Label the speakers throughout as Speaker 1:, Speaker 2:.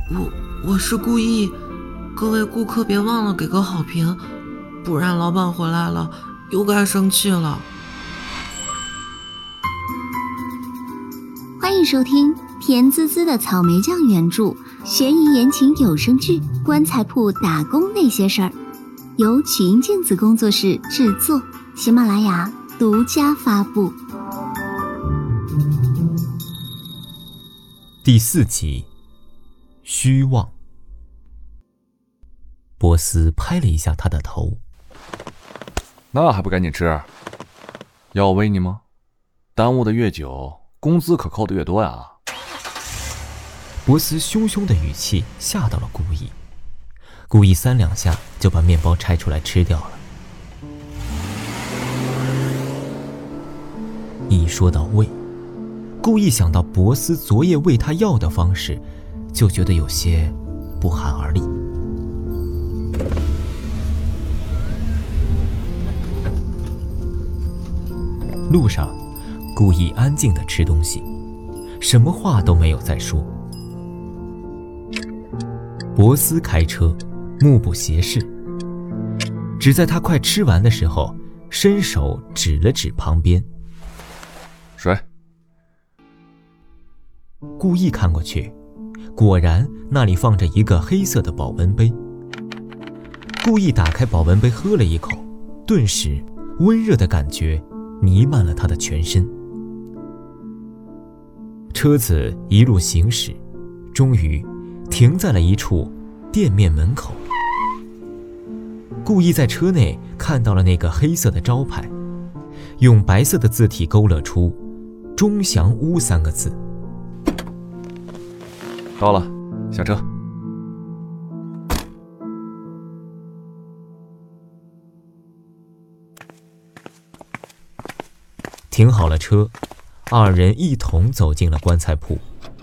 Speaker 1: 我是故意，各位顾客别忘了给个好评，不然老板回来了又该生气了。
Speaker 2: 欢迎收听甜滋滋的草莓酱原著悬疑言情有声剧《棺材铺打工那些事儿》，由曲音镜子工作室制作，喜马拉雅独家发布。
Speaker 3: 第4集，虚妄。波斯拍了一下他的头。
Speaker 4: 那还不赶紧吃？要我喂你吗？耽误的越久，工资可扣的越多呀。
Speaker 3: 波斯凶凶的语气吓到了顾意，顾意3两下就把面包拆出来吃掉了。一说到喂，顾意想到博斯昨夜喂他药的方式，就觉得有些不寒而栗。路上，顾意安静地吃东西，什么话都没有再说。博斯开车，目不斜视，只在他快吃完的时候，伸手指了指旁边。
Speaker 4: 水。
Speaker 3: 顾意看过去，果然那里放着一个黑色的保温杯。顾意打开保温杯喝了一口，顿时温热的感觉弥漫了他的全身。车子一路行驶，终于停在了一处店面门口。顾意在车内看到了那个黑色的招牌，用白色的字体勾勒出钟祥屋3个字。
Speaker 4: 到了，下车。
Speaker 3: 停好了车，二人一同走进了棺材铺。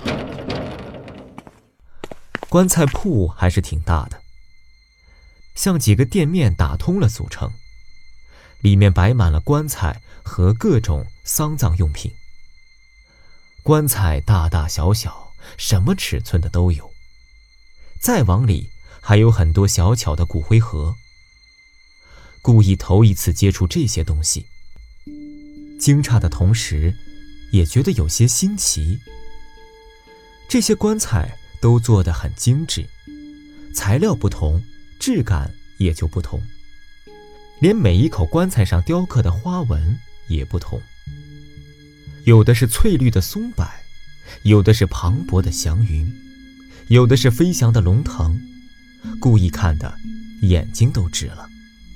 Speaker 3: 棺材铺还是挺大的，像几个店面打通了组成，里面摆满了棺材和各种丧葬用品。棺材大大小小，什么尺寸的都有，再往里还有很多小巧的骨灰盒。顾意头一次接触这些东西，惊诧的同时也觉得有些新奇。这些棺材都做得很精致，材料不同，质感也就不同，连每一口棺材上雕刻的花纹也不同，有的是翠绿的松柏，有的是磅礴的祥云，有的是飞翔的龙腾。顾意看的眼睛都直了。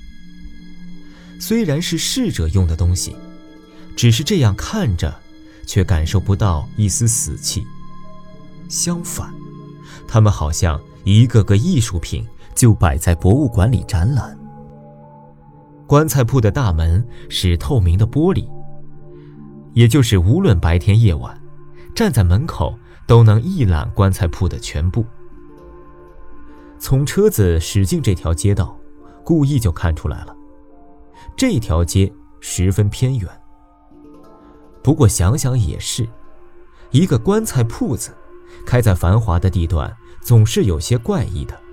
Speaker 3: 虽然是逝者用的东西，只是这样看着却感受不到一丝死气，相反，它们好像一个个艺术品，就摆在博物馆里展览。棺材铺的大门是透明的玻璃，也就是无论白天夜晚，站在门口都能一览棺材铺的全部。从车子驶进这条街道，顾意就看出来了，这条街十分偏远。不过想想也是，一个棺材铺子开在繁华的地段，总是有些怪异的。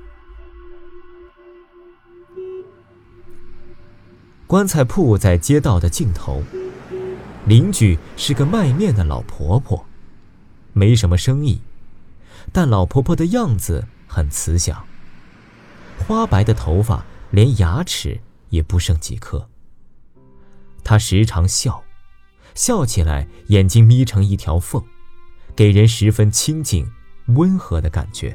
Speaker 3: 棺材铺在街道的尽头，邻居是个卖面的老婆婆，没什么生意，但老婆婆的样子很慈祥，花白的头发连牙齿也不剩几颗。她时常笑，笑起来眼睛眯成一条缝，给人十分清静温和的感觉。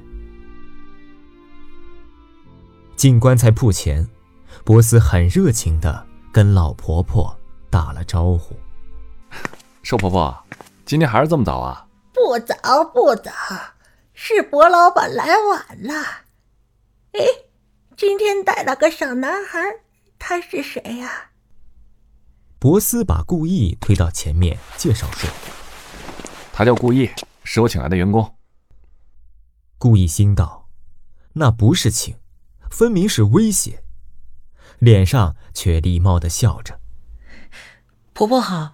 Speaker 3: 进棺材铺前，波斯很热情地跟老婆婆打了招呼。
Speaker 4: 瘦婆婆，今天还是这么早啊？
Speaker 5: 不早不早，是薄老板来晚了。哎，今天带了个小男孩，他是谁呀？
Speaker 3: 博斯把顾意推到前面，介绍说：“
Speaker 4: 他叫顾意，是我请来的员工。”
Speaker 3: 顾意心道，那不是请，分明是威胁，脸上却礼貌地笑着：“
Speaker 1: 婆婆好。”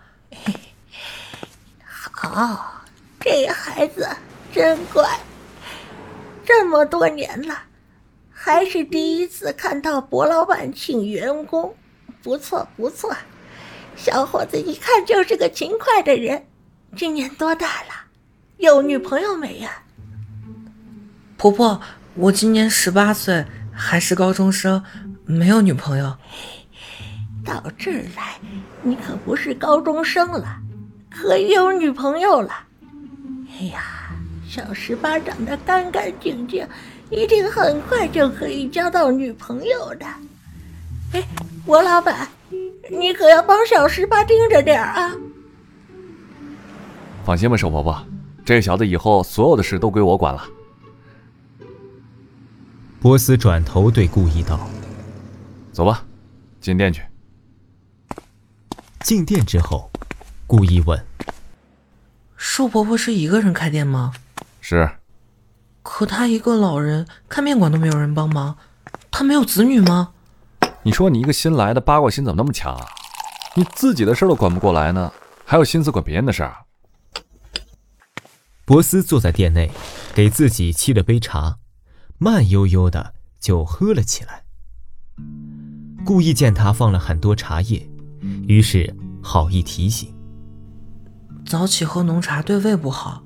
Speaker 5: 好，这孩子真乖， 这么多年了，还是第一次看到薄老板请员工，不错不错，小伙子一看就是个勤快的人。今年多大了？有女朋友没呀？
Speaker 1: 婆婆，我今年18岁，还是高中生，没有女朋友。
Speaker 5: 到这儿来，你可不是高中生了，可以有女朋友了。哎呀，小18长得干干净净，一定很快就可以交到女朋友的。哎，薄老板，你可要帮小18盯着点啊！
Speaker 4: 放心吧，瘦婆婆，这小子以后所有的事都归我管了。
Speaker 3: 波斯转头对顾意道：“
Speaker 4: 走吧，进店去。”
Speaker 3: 进店之后，顾意问：“
Speaker 1: 瘦婆婆是一个人开店吗？”“
Speaker 4: 是。”“
Speaker 1: 可她一个老人，看面馆都没有人帮忙，她没有子女吗？”“
Speaker 4: 你说你一个新来的八卦心怎么那么强啊？你自己的事都管不过来呢，还有心思管别人的事儿？”
Speaker 3: 波斯坐在店内，给自己沏了杯茶，慢悠悠的就喝了起来。顾意见他放了很多茶叶，于是好意提醒：“
Speaker 1: 早起喝浓茶对胃不好。”“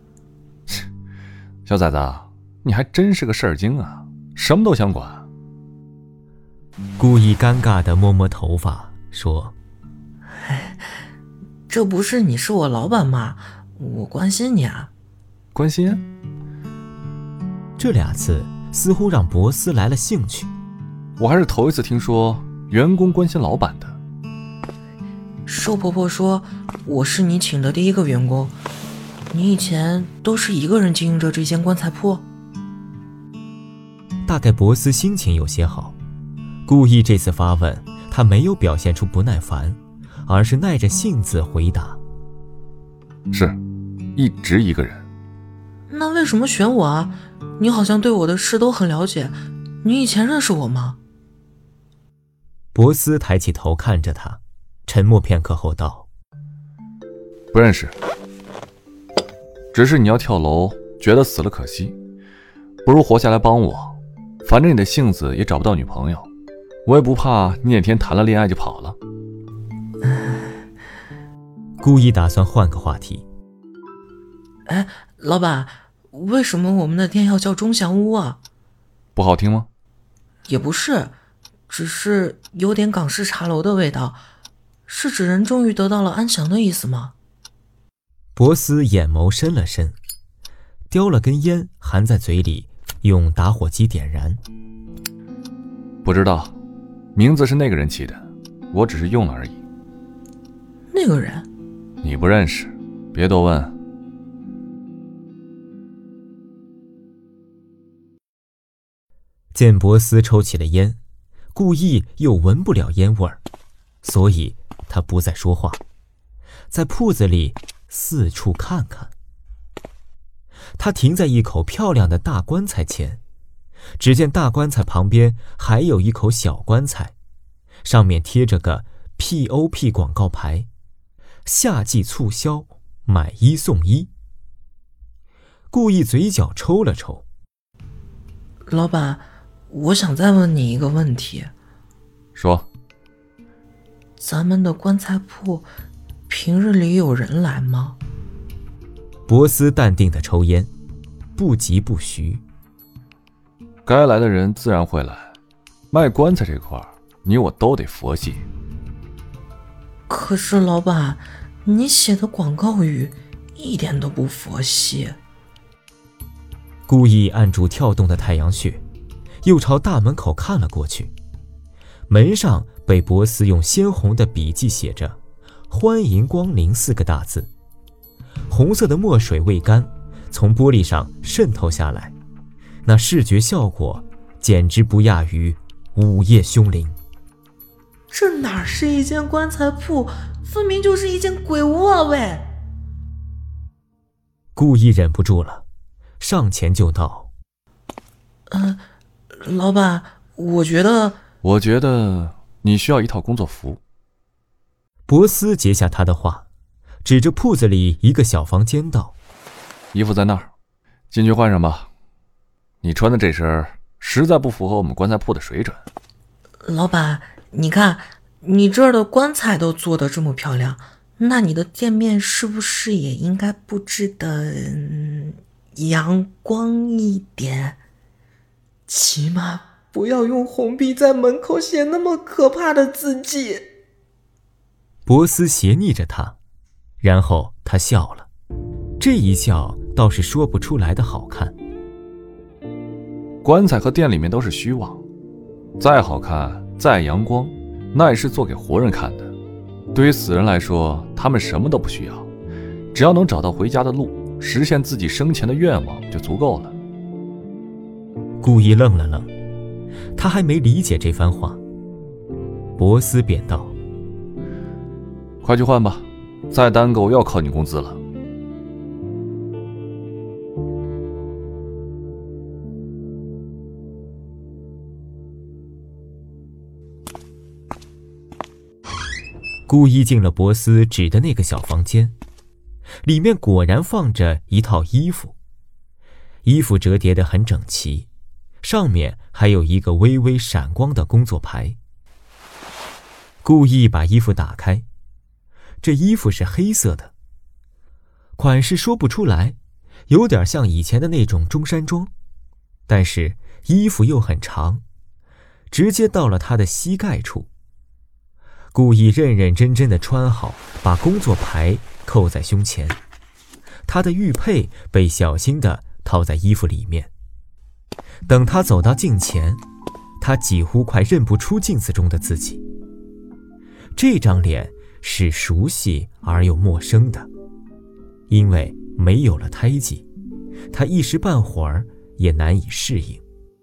Speaker 4: 小崽子，你还真是个事儿精啊，什么都想管。”
Speaker 3: 顾意尴尬地摸摸头发，说：“
Speaker 1: 这不是你是我老板吗？我关心你啊。”“
Speaker 4: 关心？”
Speaker 3: 这俩字似乎让博斯来了兴趣。
Speaker 4: 我还是头一次听说员工关心老板的。
Speaker 1: 瘦婆婆说我是你请的第一个员工，你以前都是一个人经营着这间棺材铺。
Speaker 3: 大概博斯心情有些好，故意这次发问，他没有表现出不耐烦，而是耐着性子回答：“
Speaker 4: 是，一直一个人。”“
Speaker 1: 那为什么选我啊？你好像对我的事都很了解，你以前认识我吗？”
Speaker 3: 博斯抬起头看着他，沉默片刻后道：“
Speaker 4: 不认识，只是你要跳楼，觉得死了可惜，不如活下来帮我，反正你的性子也找不到女朋友，我也不怕你哪天谈了恋爱就跑了。”
Speaker 3: 故意打算换个话题。
Speaker 1: “哎，老板，为什么我们的店要叫钟祥屋啊？”“
Speaker 4: 不好听吗？”“
Speaker 1: 也不是，只是有点港式茶楼的味道，是指人终于得到了安详的意思吗？”
Speaker 3: 博斯眼眸深了深，叼了根烟含在嘴里，用打火机点燃。
Speaker 4: “不知道，名字是那个人起的，我只是用了而已。”“
Speaker 1: 那个人？”“
Speaker 4: 你不认识，别多问。”
Speaker 3: 见博斯抽起了烟，故意又闻不了烟味儿，所以他不再说话，在铺子里四处看看。他停在一口漂亮的大棺材前，只见大棺材旁边还有一口小棺材，上面贴着个 POP 广告牌，夏季促销，买1送1。故意嘴角抽了抽：“
Speaker 1: 老板，我想再问你一个问题。”“
Speaker 4: 说。”“
Speaker 1: 咱们的棺材铺平日里有人来吗？”
Speaker 3: 博斯淡定地抽烟，不疾不徐：“
Speaker 4: 该来的人自然会来，卖棺材这块你我都得佛系。”“
Speaker 1: 可是老板，你写的广告语一点都不佛系。”
Speaker 3: 故意按住跳动的太阳穴，又朝大门口看了过去。门上被博斯用鲜红的笔迹写着“欢迎光临”4个大字，红色的墨水未干，从玻璃上渗透下来，那视觉效果简直不亚于午夜凶铃。
Speaker 1: 这哪是一间棺材铺，分明就是一间鬼屋啊喂！
Speaker 3: 故意忍不住了，上前就道：“
Speaker 1: 老板，我觉得
Speaker 4: 你需要一套工作服。”
Speaker 3: 博斯截下他的话，指着铺子里一个小房间道：“
Speaker 4: 衣服在那儿，进去换上吧。 你穿的这身实在不符合我们棺材铺的水准。
Speaker 1: 老板，你看，你这儿的棺材都做得这么漂亮，那你的店面是不是也应该布置的阳光一点？起码不要用红笔在门口写那么可怕的字迹。
Speaker 3: 博斯斜睨着他，然后他笑了，这一笑倒是说不出来的好看。
Speaker 4: 棺材和店里面都是虚妄，再好看再阳光，那也是做给活人看的。对于死人来说，他们什么都不需要，只要能找到回家的路，实现自己生前的愿望就足够了。
Speaker 3: 顾意愣了愣，他还没理解这番话。博斯便道：
Speaker 4: 快去换吧，再耽搁我又要扣你工资了。
Speaker 3: 顾意进了博斯指的那个小房间，里面果然放着一套衣服，衣服折叠得很整齐，上面还有一个微微闪光的工作牌。顾意把衣服打开，这衣服是黑色的，款式说不出来，有点像以前的那种中山装，但是衣服又很长，直接到了他的膝盖处。顾意认认真真地穿好，把工作牌扣在胸前，他的玉佩被小心地套在衣服里面。等他走到镜前，他几乎快认不出镜子中的自己。这张脸是熟悉而又陌生的，因为没有了胎记，他一时半会儿也难以适应。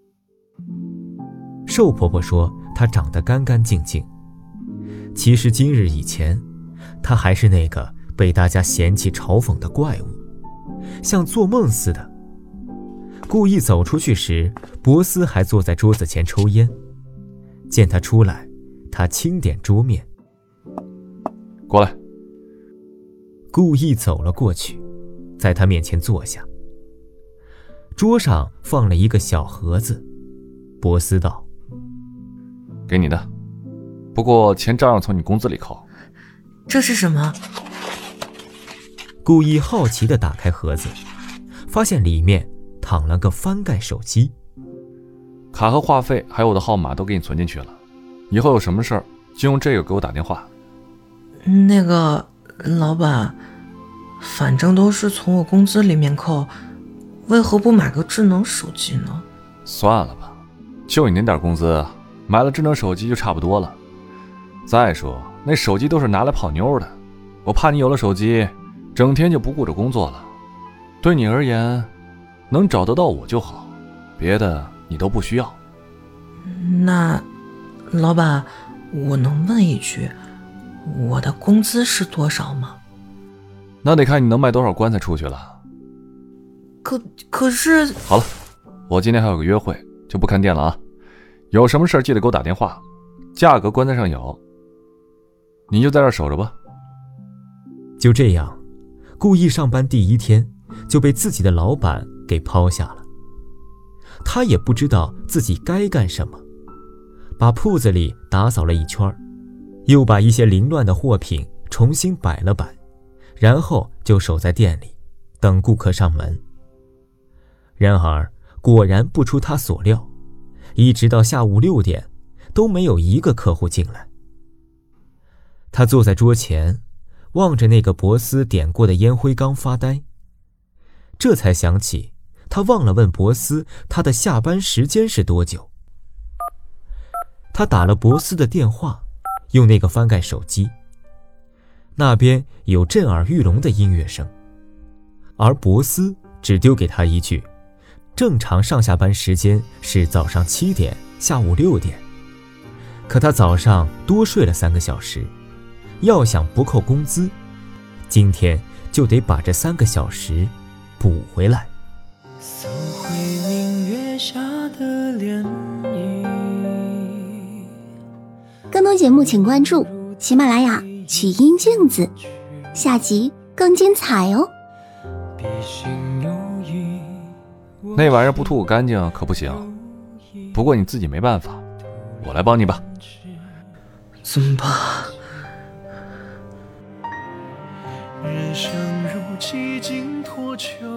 Speaker 3: 寿婆婆说她长得干干净净，其实今日以前，她还是那个被大家嫌弃嘲讽的怪物，像做梦似的。故意走出去时，博斯还坐在桌子前抽烟。见他出来，他轻点桌面。
Speaker 4: 过来。
Speaker 3: 故意走了过去，在他面前坐下。桌上放了一个小盒子，博斯道：
Speaker 4: 给你的，不过钱照样从你工资里扣。
Speaker 1: 这是什么？
Speaker 3: 故意好奇地打开盒子，发现里面躺了个翻盖手机，
Speaker 4: 卡和话费还有我的号码都给你存进去了，以后有什么事儿就用这个给我打电话。
Speaker 1: 那个老板，反正都是从我工资里面扣，为何不买个智能手机呢？
Speaker 4: 算了吧，就你那点工资，买了智能手机就差不多了。再说那手机都是拿来泡妞的，我怕你有了手机整天就不顾着工作了。对你而言，能找得到我就好，别的你都不需要。
Speaker 1: 那老板，我能问一句，我的工资是多少吗？
Speaker 4: 那得看你能卖多少棺材出去了。
Speaker 1: 可是……
Speaker 4: 好了，我今天还有个约会，就不看店了啊。有什么事记得给我打电话，价格棺材上有，你就在这儿守着吧。
Speaker 3: 就这样，故意上班第一天就被自己的老板给抛下了。他也不知道自己该干什么，把铺子里打扫了一圈，又把一些凌乱的货品重新摆了摆，然后就守在店里等顾客上门。然而果然不出他所料，一直到下午6点都没有一个客户进来。他坐在桌前，望着那个博斯点过的烟灰缸发呆，这才想起他忘了问博斯他的下班时间是多久。他打了博斯的电话，用那个翻盖手机，那边有震耳欲聋的音乐声，而博斯只丢给他一句：正常上下班时间是早上7点，下午6点。可他早上多睡了3个小时，要想不扣工资，今天就得把这3个小时补回来。
Speaker 6: 搜回明月下的涟漪。
Speaker 2: 更多节目请关注喜马拉雅曲音镜子，下集更精彩哦。
Speaker 6: 笔心有意
Speaker 4: 那玩意儿不吐干净可不行。不过你自己没办法，我来帮你吧。
Speaker 1: 怎么办？
Speaker 6: 人生如几经脱臼，